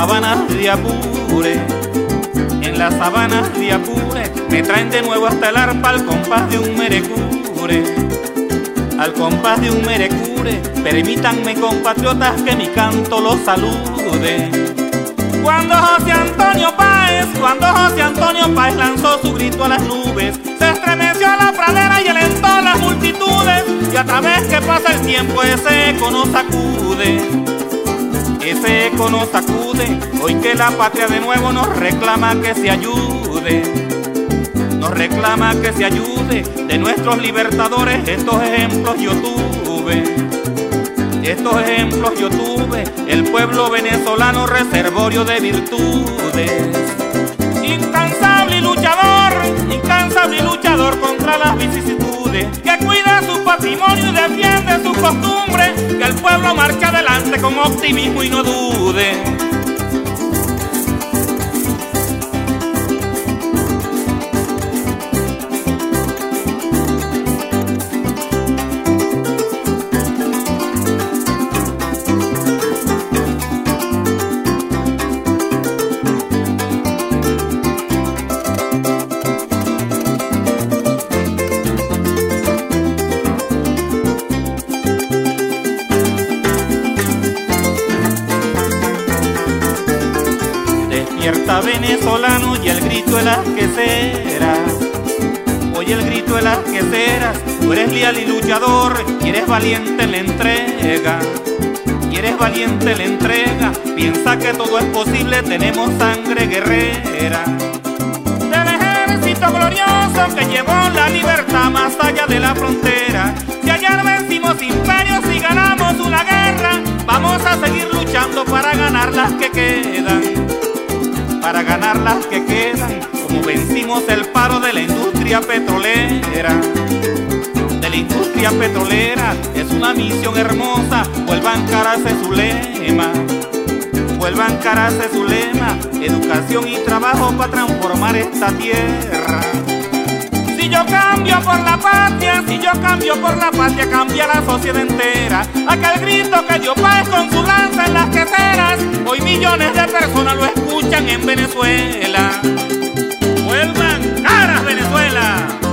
sabanas de Apure, en las sabanas de Apure, me traen de nuevo hasta el arpa al compás de un merecure. Al compás de un merecure, permítanme compatriotas que mi canto los salude. Cuando José Antonio Páez lanzó su grito a las nubes, se estremeció la pradera y alentó las multitudes, y a través que pasa el tiempo ese eco nos sacude. Ese eco nos sacude, hoy que la patria de nuevo nos reclama que se ayude. Nos reclama que se ayude, de nuestros libertadores estos ejemplos yo tuve. Estos ejemplos yo tuve, el pueblo venezolano reservorio de virtudes. Incansable y luchador contra las vicisitudes, que cuida su patrimonio y defiende sus costumbres, que el pueblo marcha adelante con optimismo y no dude. Despierta venezolano y el grito de las queseras. Oye el grito de las queseras. Tú eres leal y luchador y eres valiente en la entrega. Y eres valiente en la entrega. Piensa que todo es posible, tenemos sangre guerrera. Del ejército glorioso que llevó la libertad más allá de la frontera. Si ayer vencimos imperios y ganamos una guerra, vamos a seguir luchando para ganar las que quedan. Para ganar las que quedan, como vencimos el paro de la industria petrolera. De la industria petrolera, es una misión hermosa, vuelva a encararse su lema. Vuelva a encararse su lema, educación y trabajo para transformar esta tierra. Si yo cambio por la patria, si yo cambio por la patria, cambia la sociedad entera. Aquel grito que dio Páez con su lanza en las queseras, hoy millones de personas lo escuchan en Venezuela. ¡Vuelvan caras, Venezuela!